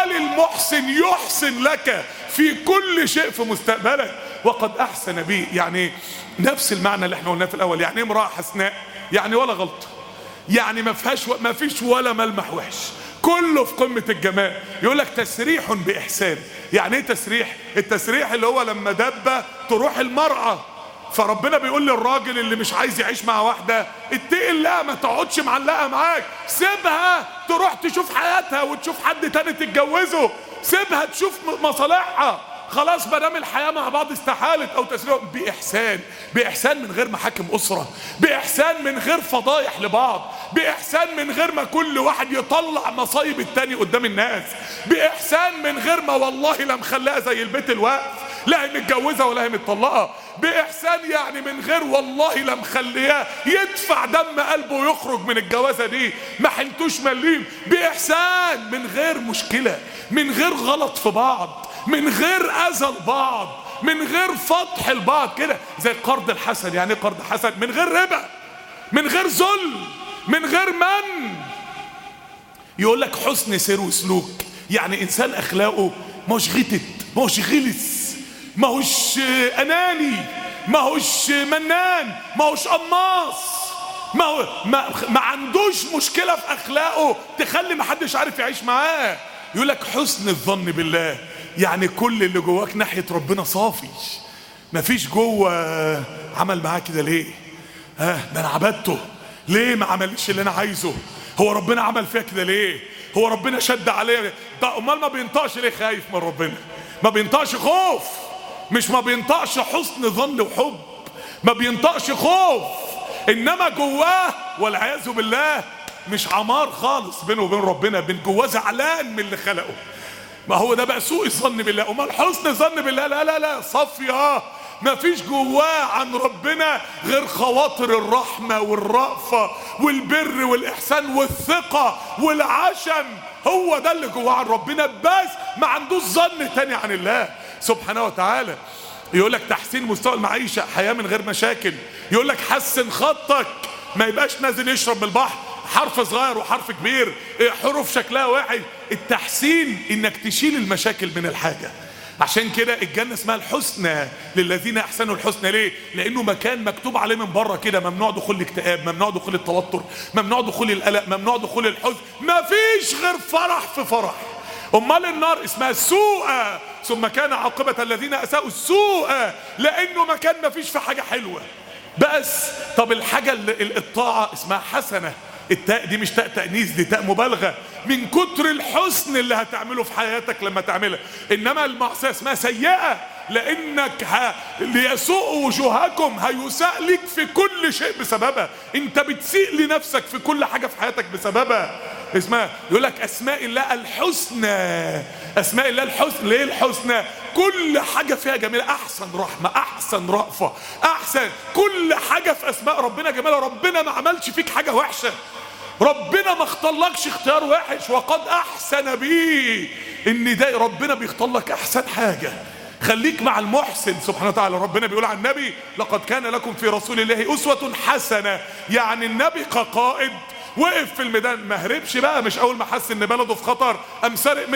Speaker 1: وللمحسن يحسن لك في كل شيء في مستقبلك. وقد احسن بي يعني نفس المعنى اللي احنا قلناه في الاول. يعني امرأة حسناء، يعني ولا غلط، يعني ما فيش ولا ملمح وحش، كله في قمة الجمال. يقول لك تسريح بإحسان. يعني ايه تسريح؟ التسريح اللي هو لما دبة تروح المرأة، فربنا بيقول للراجل اللي مش عايز يعيش مع واحدة اتقي الله، ما تقعدش معلقة معاك، سيبها تروح تشوف حياتها وتشوف حد تاني تتجوزه، سيبها تشوف مصالحها. خلاص ما دام الحياه مع بعض استحالت او تسريع، باحسان، باحسان من غير محاكم اسره، باحسان من غير فضايح لبعض، باحسان من غير ما كل واحد يطلع مصايب التاني قدام الناس، باحسان من غير ما والله لا مخليها زي البيت الوقف، لا هي متجوزه ولا هي متطلقه، باحسان يعني من غير والله لا مخلياه يدفع دم قلبه ويخرج من الجوازه دي ما حنتوش مليم، باحسان من غير مشكله، من غير غلط في بعض، من غير اذى لبعض، من غير فضح البعض كده، زي القرض الحسن. يعني ايه قرض حسن؟ من غير ربا، من غير ذل، من غير من. يقول لك حسن سير وسلوك، يعني انسان اخلاقه مش غتت، مش غلس، ماهوش اناني، ماهوش منان، ماهوش قماص، ما عندوش مشكله في اخلاقه تخلي محدش عارف يعيش معاه. يقول لك حسن الظن بالله، يعني كل اللي جواك ناحيه ربنا صافي، مفيش جوه عمل معاه كده ليه؟ ده انا عبدته ليه ما عملش اللي انا عايزه؟ هو ربنا عمل فيها كده ليه؟ هو ربنا شد عليا؟ ده امال ما بينطقش ليه خايف من ربنا؟ ما بينطقش خوف، مش ما بينطقش حسن ظن وحب، ما بينطقش خوف، انما جواه والعياذ بالله مش عمار خالص بينه وبين ربنا، بين جواه زعلان من اللي خلقه. ما هو ده بقى سوء الظن بالله. امال حسن الظن بالله لا لا لا صافيه، ما فيش جواه عن ربنا غير خواطر الرحمه والرأفه والبر والاحسان والثقه والعشم، هو ده اللي جواه عن ربنا، بس ما عندوش ظن تاني عن الله سبحانه وتعالى. يقول لك تحسين مستوى المعيشه، حياه من غير مشاكل. يقول لك حسن خطك، ما يبقاش نازل يشرب من البحر حرف صغير وحرف كبير، حروف شكلها واحد. التحسين انك تشيل المشاكل من الحاجه. عشان كده الجنه اسمها الحسنى للذين احسنوا الحسنى. ليه؟ لانه مكان مكتوب عليه من بره كده ممنوع دخول الاكتئاب، ممنوع دخول التوتر، ممنوع دخول القلق، ممنوع دخول الحزن، مفيش غير فرح في فرح. امال النار اسمها السوء، ثم كان عاقبه الذين اساءوا السوء، لانه مكان مفيش في حاجه حلوه بس. طب الحاجه الطاعه اسمها حسنه، التاء دي مش تاء تأنيث، دي تاء مبالغة من كتر الحسن اللي هتعمله في حياتك لما تعملها. انما المعصية اسمها سيئة، لانك ليسوء وجوهكم، هيساء لك في كل شيء بسببها، انت بتسيء لنفسك في كل حاجة في حياتك بسببها. اسمها يقول لك اسماء الله الحسنى، اسماء الله الحسنى. ليه الحسنى؟ كل حاجة فيها جميلة، احسن رحمة، احسن رأفة، احسن كل حاجة في اسماء ربنا جميلة. ربنا ما عملش فيك حاجة وحشة، ربنا ما اختارلكش اختيار وحش، وقد احسن بيه. ان ده ربنا بيختار لك احسن حاجة. خليك مع المحسن سبحانه وتعالى. ربنا بيقول عن النبي لقد كان لكم في رسول الله اسوة حسنة، يعني النبي كقائد وقف في الميدان، ما هربش بقى، مش اول ما حس ان بلده في خطر قام سارق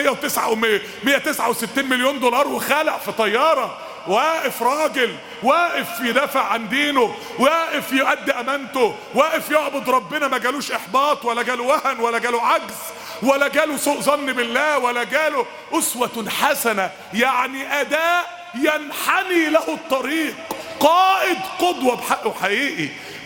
Speaker 1: 169 مليون دولار وخالع في طيارة. واقف راجل، واقف يدافع عن دينه، واقف يؤدي امانته، واقف يعبد ربنا، ما جالوش احباط ولا جاله وهن ولا جاله عجز ولا جاله سوء ظن بالله ولا جاله. اسوة حسنة يعني اداء ينحني له الطريق، قائد قدوة بحقه حقيقي،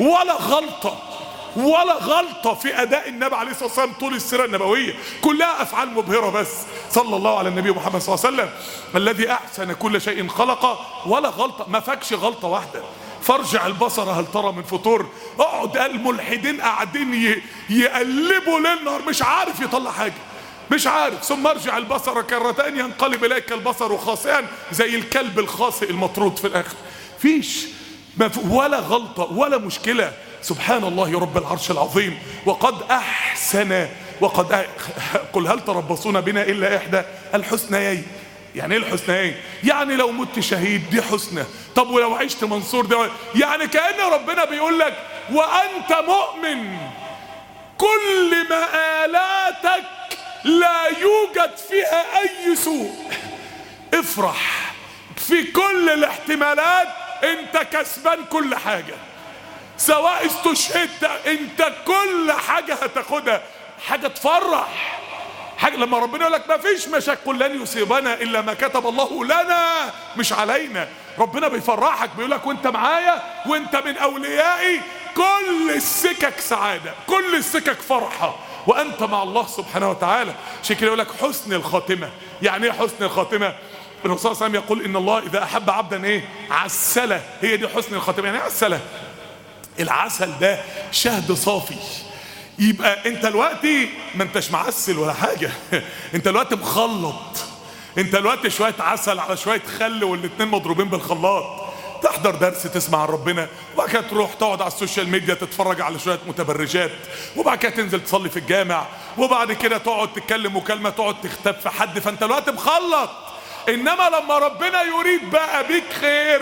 Speaker 1: ولا غلطة في أداء النبي عليه الصلاة والسلام طول السيرة النبوية، كلها أفعال مبهرة بس. صلى الله على النبي محمد صلى الله عليه وسلم الذي أحسن كل شيء خلقه، ولا غلطة، ما فاكش غلطة واحدة. فارجع البصر هل ترى من فطور. اقعد الملحدين قاعدين يقلبوا ليل نهار، مش عارف يطلع حاجة، مش عارف. ثم ارجع البصر كرتين ينقلب إليك البصر خاسئا، زي الكلب الخاسئ المطرود في الآخر. فيش ولا غلطة ولا مشكلة. سبحان الله رب العرش العظيم. وقد أحسن، قل هل تربصون بنا إلا إحدى الحسنيين. يعني إيه الحسنيين؟ يعني لو مت شهيد دي حسنى، طب ولو عشت منصور دي، يعني كأن ربنا بيقول لك وأنت مؤمن كل مآلاتك لا يوجد فيها أي سوء، افرح في كل الاحتمالات، انت كسبان كل حاجة. سواء استشهدت انت كل حاجة هتاخدها، حاجة تفرح، حاجة لما ربنا يقول لك ما فيش مشاكل لن يصيبنا الا ما كتب الله لنا مش علينا. ربنا بيفرحك، بيقول لك وانت معايا وانت من اوليائي كل السكك سعادة، كل السكك فرحة، وانت مع الله سبحانه وتعالى. عشان كده يقول لك حسن الخاتمة. يعني ايه حسن الخاتمة؟ الرسول صلى الله عليه وسلم يقول ان الله اذا احب عبدا ايه عسله. هي دي حسن الخاتمه. يعني ايه عسله؟ العسل ده شهد صافي. يبقى انت دلوقتي ما انتش معسل ولا حاجه انت دلوقتي مخلط. انت دلوقتي شويه عسل على شويه خل والاتنين مضروبين بالخلاط. تحضر درس تسمع عن ربنا، وبعد كده تروح تقعد على السوشيال ميديا تتفرج على شويه متبرجات، وبعد كده تنزل تصلي في الجامع، وبعد كده تقعد تتكلم مكالمه تقعد تختب في حد. فانت دلوقتي مخلط. انما لما ربنا يريد بقى بيك خير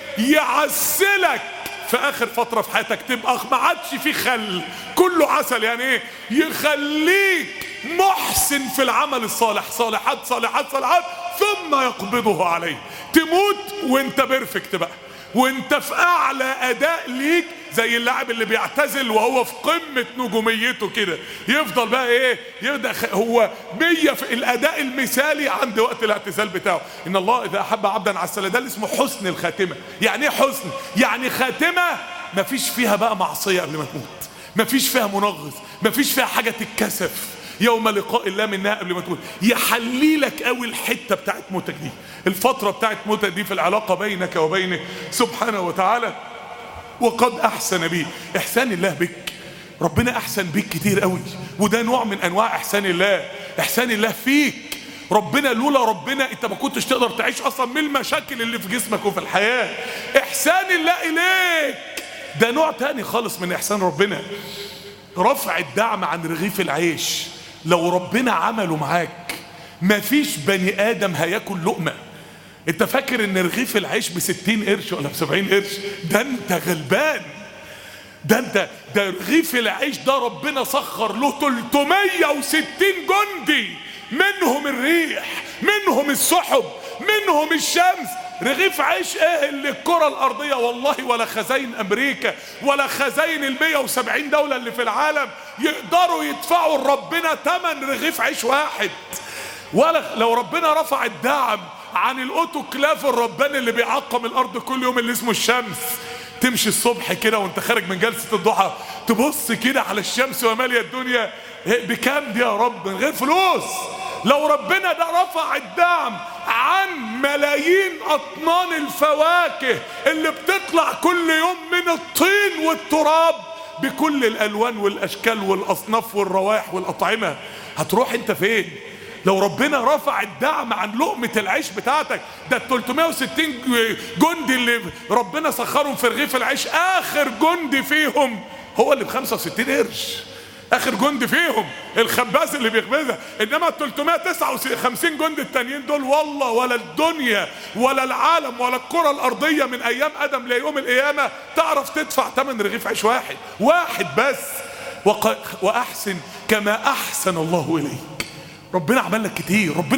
Speaker 1: يعسلك في اخر فتره في حياتك، تبقى ما عادش في خل، كله عسل. يعني ايه؟ يخليك محسن في العمل الصالح، صالحات صالحات صالحات، ثم يقبضه عليه. تموت وانت بيرفكت بقى، وانت في اعلى اداء ليك، زي اللاعب اللي بيعتزل وهو في قمة نجوميته كده، يفضل بقى ايه؟ يبدأ هو 100 في الاداء المثالي عند وقت الاعتزال بتاعه. ان الله اذا احب عبدا عسل. ده اللي اسمه حسن الخاتمة. يعني ايه حسن؟ يعني خاتمة ما فيش فيها بقى معصية قبل ما تموت، ما فيش فيها منغص، ما فيش فيها حاجة تتكسف يوم لقاء الله منها قبل ما تموت. يحليلك قوي الحتة بتاعت موتك دي، الفترة بتاعت موتك دي في العلاقة بينك وبينه سبحانه وتعالى. وقد احسن بي. احسان الله بك، ربنا احسن بيك كتير قوي، وده نوع من انواع احسان الله. احسان الله فيك. ربنا لولا ربنا انت ما كنتش تقدر تعيش اصلا من المشاكل اللي في جسمك وفي الحياة. احسان الله اليك ده نوع تاني خالص من احسان ربنا. رفع الدعم عن رغيف العيش لو ربنا عمله معاك مفيش بني ادم هياكل لقمة. انت فاكر ان رغيف العيش ب60 قرش ولا ب70 قرش؟ ده انت غلبان. ده رغيف العيش ده ربنا سخر له 360 جندي، منهم الريح، منهم السحب، منهم الشمس. رغيف عيش ايه اللي الكرة الارضية والله ولا خزاين امريكا ولا خزاين ال170 دولة اللي في العالم يقدروا يدفعوا لربنا ثمن رغيف عيش واحد. ولا لو ربنا رفع الدعم عن الاوتوكلاف الرباني اللي بيعقم الارض كل يوم اللي اسمه الشمس، تمشي الصبح كده وانت خارج من جلسة الضحى تبص كده على الشمس ومالية الدنيا، بكام دي يا رب من غير فلوس؟ لو ربنا ده رفع الدعم عن ملايين اطنان الفواكه اللي بتطلع كل يوم من الطين والتراب بكل الالوان والاشكال والاصناف والروائح والاطعمة، هتروح انت فين؟ لو ربنا رفع الدعم عن لقمة العيش بتاعتك، ده 360 جندي اللي ربنا سخرهم في رغيف العيش، اخر جندي فيهم هو اللي ب65 قرش، اخر جندي فيهم الخباز اللي بيخبزها. انما 359 جندي التانيين دول والله ولا الدنيا ولا العالم ولا الكرة الارضية من ايام ادم ليوم القيامة تعرف تدفع ثمن رغيف عيش واحد بس. واحسن كما احسن الله اليك. ربنا عمل لك كتير، ربنا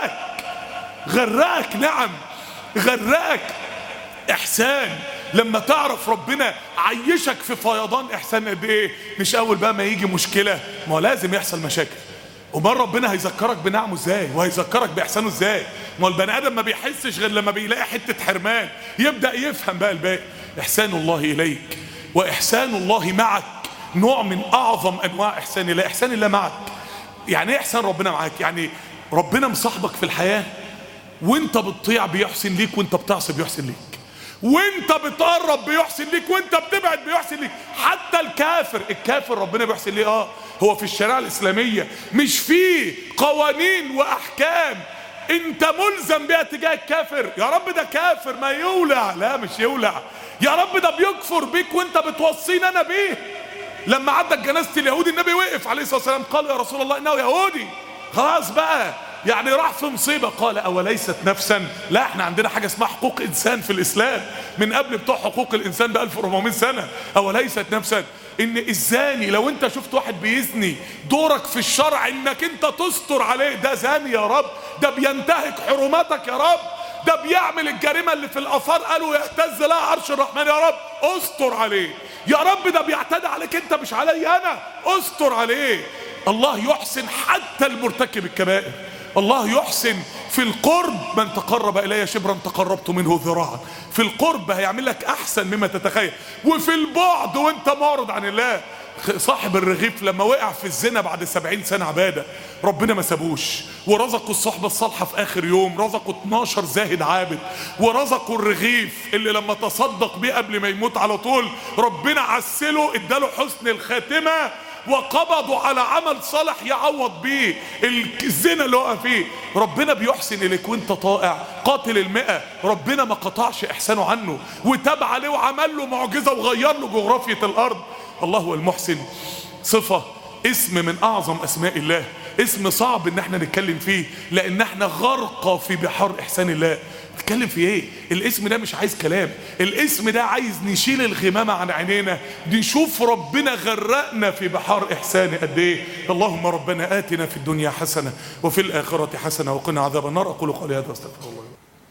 Speaker 1: غرقك نعم، غرقك احسان. لما تعرف ربنا عيشك في فيضان احسان قد ايه. مش اول بقى ما يجي مشكلة، ما هو لازم يحصل مشاكل، امال ربنا هيذكرك بنعمه ازاي وهيذكرك باحسانه ازاي؟ ما هو البني ادم ما بيحسش غير لما بيلاقي حتة حرمان يبدأ يفهم بقى الباقي. احسان الله اليك واحسان الله معك نوع من اعظم انواع احسان الله. احسان الله معك يعني ايه؟ احسان ربنا معاك يعني ربنا مصاحبك في الحياة، وانت بتطيع بيحسن ليك، وانت بتعصي بيحسن ليك، وانت بتقرب بيحسن ليك، وانت بتبعد بيحسن ليك. حتى الكافر ربنا بيحسن ليه. هو في الشريعة الاسلامية مش فيه قوانين واحكام انت ملزم بيها تجاه الكافر؟ يا رب ده كافر ما يولع، لا مش يولع، يا رب ده بيكفر بيك وانت بتوصيني انا بيه. لما عدت جنازة اليهودي النبي وقف عليه الصلاة والسلام قال يا رسول الله انه يهودي، خلاص بقى يعني راح في مصيبة. قال اوليست نفسا؟ لا احنا عندنا حاجة اسمها حقوق انسان في الاسلام من قبل بتوع حقوق الانسان ب 1400 سنة. اوليست نفسا ان الزاني لو انت شفت واحد بيزني دورك في الشرع انك انت تستر عليه، ده زاني يا رب، ده بينتهك حرماتك يا رب، ده بيعمل الجريمة اللي في الاثار قالوا يهتز لها عرش الرحمن، يا رب استر عليه، يا رب ده بيعتدي عليك انت مش علي انا، استر عليه. الله يحسن حتى المرتكب الكبائر. الله يحسن في القرب، من تقرب الي شبرا تقربت منه ذراعا. في القرب هيعمل لك احسن مما تتخيل، وفي البعد وانت معرض عن الله. صاحب الرغيف لما وقع في الزنا بعد 70 سنة عبادة ربنا ما سابوش، ورزقوا الصحبة الصالحة في آخر يوم، رزقوا 12 زاهد عابد، ورزقوا الرغيف اللي لما تصدق بيه قبل ما يموت على طول ربنا عسله اداله حسن الخاتمة، وقبضوا على عمل صالح يعوض بيه الزنا اللي وقع فيه. ربنا بيحسن إليك وانت طائع قاتل 100، ربنا ما قطعش إحسانه عنه وتاب عليه وعمل له معجزة وغير له جغرافية الأرض. الله هو المحسن، صفة، اسم من أعظم أسماء الله، اسم صعب ان احنا نتكلم فيه لان احنا غرقة في بحار إحسان الله. نتكلم في ايه؟ الاسم ده مش عايز كلام، الاسم ده عايز نشيل الغمامة عن عينينا نشوف ربنا غرقنا في بحار إحسانه قد ايه. اللهم ربنا آتنا في الدنيا حسنة وفي الآخرة حسنة وقنا عذاب النار. أقول قولي هذا واستغفر الله.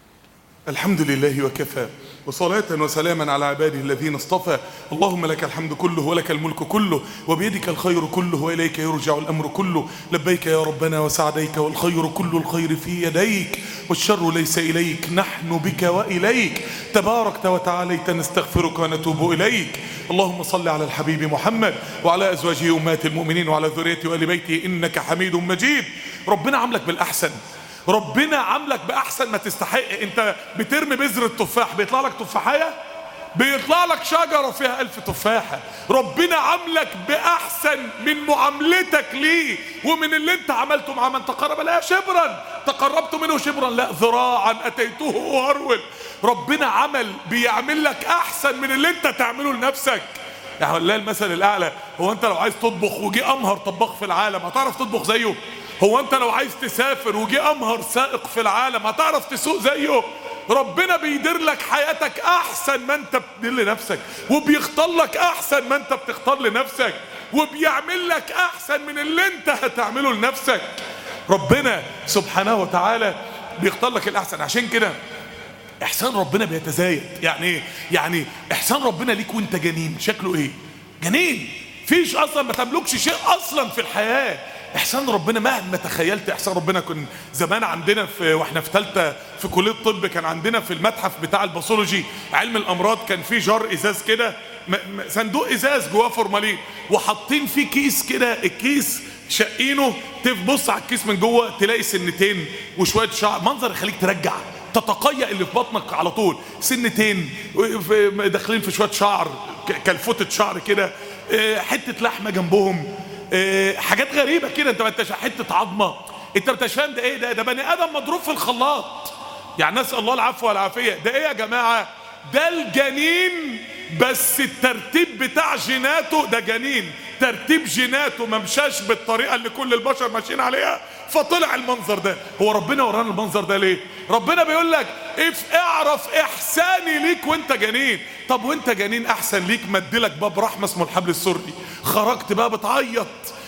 Speaker 1: الحمد لله وكفى، وصلاة وسلاما على عباده الذين اصطفى. اللهم لك الحمد كله ولك الملك كله وبيدك الخير كله وإليك يرجع الأمر كله. لبيك يا ربنا وسعديك، والخير كل الخير في يديك والشر ليس إليك، نحن بك وإليك تباركت وتعاليت نستغفرك ونتوب إليك. اللهم صل على الحبيب محمد وعلى أزواجه أمهات المؤمنين وعلى ذريته وآل بيته إنك حميد مجيد. ربنا عاملك بالأحسن، ربنا عاملك بأحسن ما تستحق. انت بترمي بذر التفاح بيطلع لك تفاحية؟ بيطلع لك شجرة فيها 1000 تفاحة. ربنا عاملك بأحسن من معاملتك ليه ومن اللي انت عملته مع من تقرب لا شبرا تقربت منه شبرا لا ذراعا أتيته أرول. ربنا بيعمل لك أحسن من اللي انت تعمله لنفسك. يعني والله المثل الأعلى، هو انت لو عايز تطبخ وجي أمهر طباخ في العالم هتعرف تطبخ زيه؟ هو انت لو عايز تسافر وجي امهر سائق في العالم هتعرف تسوق زيه؟ ربنا بيدير لك حياتك احسن ما انت بتدير لنفسك، وبيختار لك احسن ما انت بتختار لنفسك، وبيعمل لك احسن من اللي انت هتعمله لنفسك. ربنا سبحانه وتعالى بيختار لك الاحسن. عشان كده احسان ربنا بيتزايد. يعني ايه؟ يعني احسان ربنا ليك وانت جنين شكله ايه؟ جنين فيش اصلا، ما تملكش شيء اصلا في الحياة. احسان ربنا مهما تخيلت احسان ربنا. كنا زمان عندنا واحنا في ثالثه في كليه الطب كان عندنا في المتحف بتاع الباثولوجي علم الامراض كان في جار ازاز كده، صندوق ازاز جواه فورمالين وحاطين فيه كيس كده، الكيس شقينه تبص على الكيس من جوه تلاقي سنتين وشويه شعر، منظر يخليك ترجع تتقيأ اللي في بطنك على طول. سنتين داخلين في شويه شعر كالفتة شعر كده، حته لحمه جنبهم، حاجات غريبة كده. انت ما انتش حتة عظمة، انت ما انتش فاهم ده ايه. ده بني ادم مضروب في الخلاط. يعني نسأل الله العفو والعافية. ده ايه يا جماعة؟ ده الجنين، بس الترتيب بتاع جيناته ده جنين، ترتيب جيناته ما مشاش بالطريقة اللي كل البشر ماشيين عليها فطلع المنظر ده. هو ربنا ورانا المنظر ده ليه؟ ربنا بيقول لك اعرف احساني ليك وانت جنين. طب وانت جنين احسن ليك مدلك باب رحمة اسمه الحبل السري، خرجت بقى بتعيط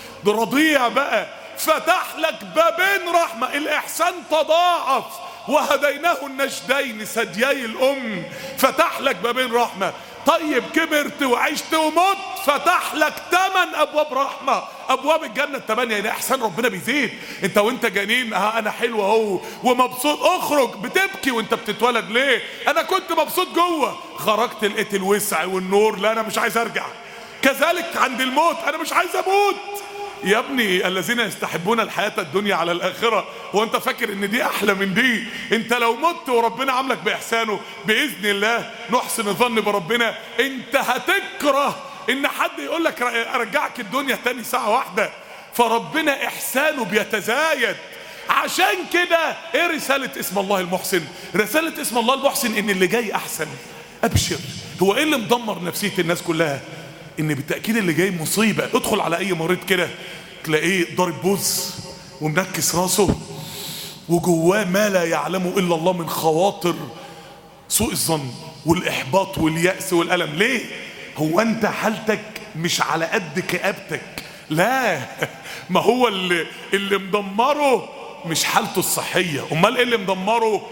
Speaker 1: رضيع بقى، فتح لك بابين رحمة، الاحسان تضاعف وهديناه النجدين ثديي الام، فتح لك بابين رحمة. طيب كبرت وعشت ومت فتح لك 8 ابواب رحمة، ابواب الجنة 8. يعني احسان ربنا بيزيد. انت وانت جنين انا حلو اهو ومبسوط، اخرج بتبكي وانت بتتولد ليه؟ انا كنت مبسوط جوه، خرجت لقيت الوسع والنور، لا انا مش عايز ارجع. كذلك عند الموت انا مش عايز اموت. يا ابني الذين يستحبون الحياة الدنيا على الآخرة، هو انت فاكر ان دي احلى من دي؟ انت لو مت وربنا عاملك بإحسانه بإذن الله نحسن الظن بربنا، انت هتكره ان حد يقول لك ارجعك الدنيا تاني ساعة واحدة. فربنا إحسانه بيتزايد. عشان كده ايه رسالة اسم الله المحسن؟ رسالة اسم الله المحسن ان اللي جاي احسن. ابشر. هو ايه اللي مدمر نفسية الناس كلها؟ ان بالتأكيد اللي جاي مصيبة. ادخل على اي مريض كده تلاقيه ضارب بوز ومنكس راسه وجواه ما لا يعلمه الا الله من خواطر سوء الظن والاحباط واليأس والألم. ليه؟ هو انت حالتك مش على قد كآبتك، لا ما هو اللي مدمره مش حالته الصحية، امال ايه اللي مدمره؟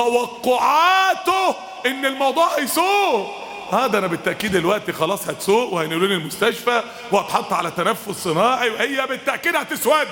Speaker 1: توقعاته ان الموضوع هيسوء. ده انا بالتأكيد دلوقتي خلاص هتسوق وهينقلوني المستشفى وهتحط على تنفس صناعي، وهي بالتأكيد هتسود.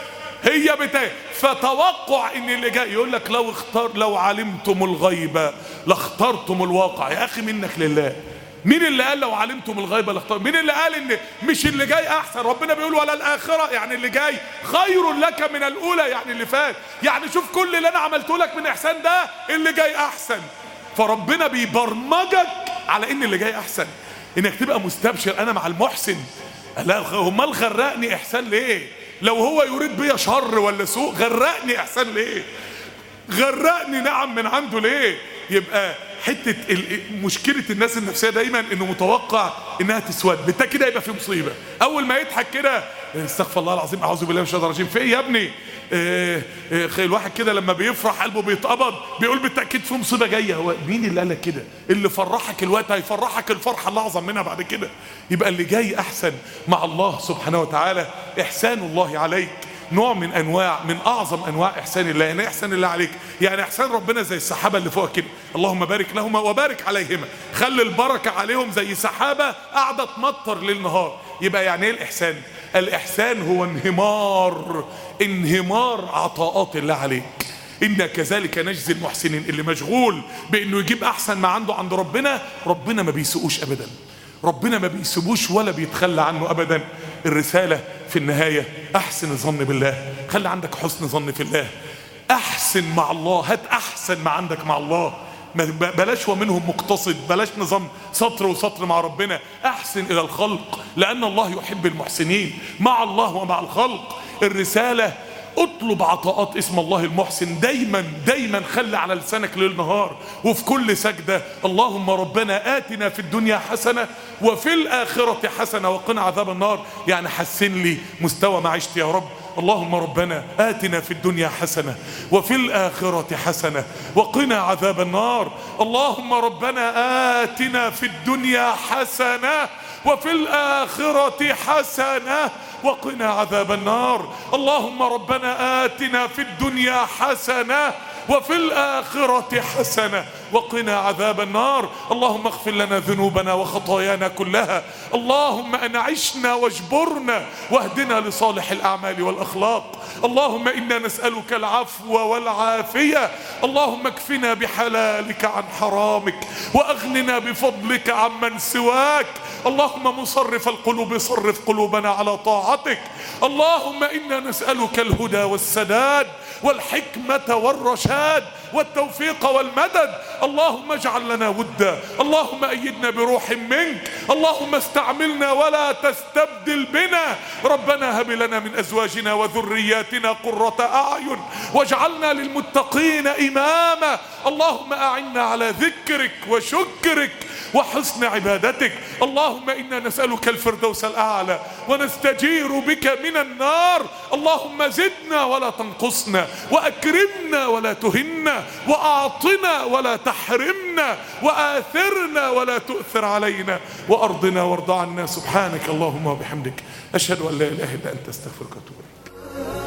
Speaker 1: فتوقع ان اللي جاي يقول لك لو علمتم الغيب لاخترتم الواقع. يا اخي منك لله، مين اللي قال لو علمتم الغيب لاختار؟ مين اللي قال ان مش اللي جاي احسن؟ ربنا بيقول ولا الاخره، يعني اللي جاي خير لك من الاولى، يعني اللي فات. يعني شوف كل اللي انا عملته لك من احسان ده اللي جاي احسن. فربنا بيبرمجك على ان اللي جاي احسن، انك تبقى مستبشر. انا مع المحسن. لا امال غرقني احسان ليه؟ لو هو يريد بيا شر ولا سوء غرقني احسان ليه؟ غرقني نعم من عنده ليه؟ يبقى حته مشكله الناس النفسيه دايما انه متوقع انها تسود، بالتالي كده يبقى في مصيبه. اول ما يضحك كده استغفر الله العظيم اعوذ بالله من الشيطان الرجيم، في ايه يا ابني؟ الواحد كده لما بيفرح قلبه بيتقبض بيقول بالتاكيد في مصيبه جايه. هو مين اللي قال لك كده؟ اللي فرحك الوقت هيفرحك الفرحه اللي اعظم منها بعد كده. يبقى اللي جاي احسن مع الله سبحانه وتعالى. احسان الله عليك نوع من انواع، من اعظم انواع احسان الله. يعني احسان الله عليك يعني احسان ربنا زي السحابه اللي فوق كده، اللهم بارك لهما وبارك عليهما، خلي البركه عليهم زي سحابه قاعده تمطر ليل نهار. يبقى يعني ايه الاحسان؟ الاحسان هو انهمار عطاءات الله عليك. إنا كذلك نجزي المحسنين. اللي مشغول بانه يجيب احسن ما عنده عند ربنا، ربنا ما بيسوقوش ابدا، ربنا ما بيسيبوش ولا بيتخلى عنه ابدا. الرسالة في النهاية احسن الظن بالله، خلي عندك حسن ظن في الله، احسن مع الله، هات احسن ما عندك مع الله. بلاش ومنهم مقتصد، بلاش نظام سطر وسطر مع ربنا. احسن الى الخلق لان الله يحب المحسنين مع الله ومع الخلق. الرسالة اطلب عطاءات اسم الله المحسن. دايما دايما خلي على لسانك ليل نهار وفي كل سجدة اللهم ربنا آتنا في الدنيا حسنة وفي الآخرة حسنة وقنا عذاب النار. يعني حسن لي مستوى معيشتي يا رب. اللهم ربنا آتنا في الدنيا حسنة وفي الآخرة حسنة وقنا عذاب النار. اللهم ربنا آتنا في الدنيا حسنة وفي الآخرة حسنة وقنا عذاب النار. اللهم ربنا آتنا في الدنيا حسنة وفي الآخرة حسنة وقنا عذاب النار. اللهم اغفر لنا ذنوبنا وخطايانا كلها. اللهم أنعشنا واجبرنا واهدنا لصالح الأعمال والأخلاق. اللهم إنا نسألك العفو والعافية. اللهم اكفنا بحلالك عن حرامك وأغننا بفضلك عمن سواك. اللهم مصرف القلوب صرف قلوبنا على طاعتك. اللهم إنا نسألك الهدى والسداد والحكمة والرشاد والتوفيق والمدد. اللهم اجعل لنا ودا. اللهم أيدنا بروح منك. اللهم استعملنا ولا تستبدل بنا. ربنا هب لنا من أزواجنا وذرياتنا قرة أعين واجعلنا للمتقين إماما. اللهم أعنا على ذكرك وشكرك وحسن عبادتك. اللهم إنا نسألك الفردوس الأعلى ونستجير بك من النار. اللهم زدنا ولا تنقصنا وأكرمنا ولا تهنا وأعطنا ولا تحرمنا وآثرنا ولا تؤثر علينا وأرضنا وارض عنا. سبحانك اللهم وبحمدك أشهد أن لا إله إلا أنت أستغفرك وأتوب إليك.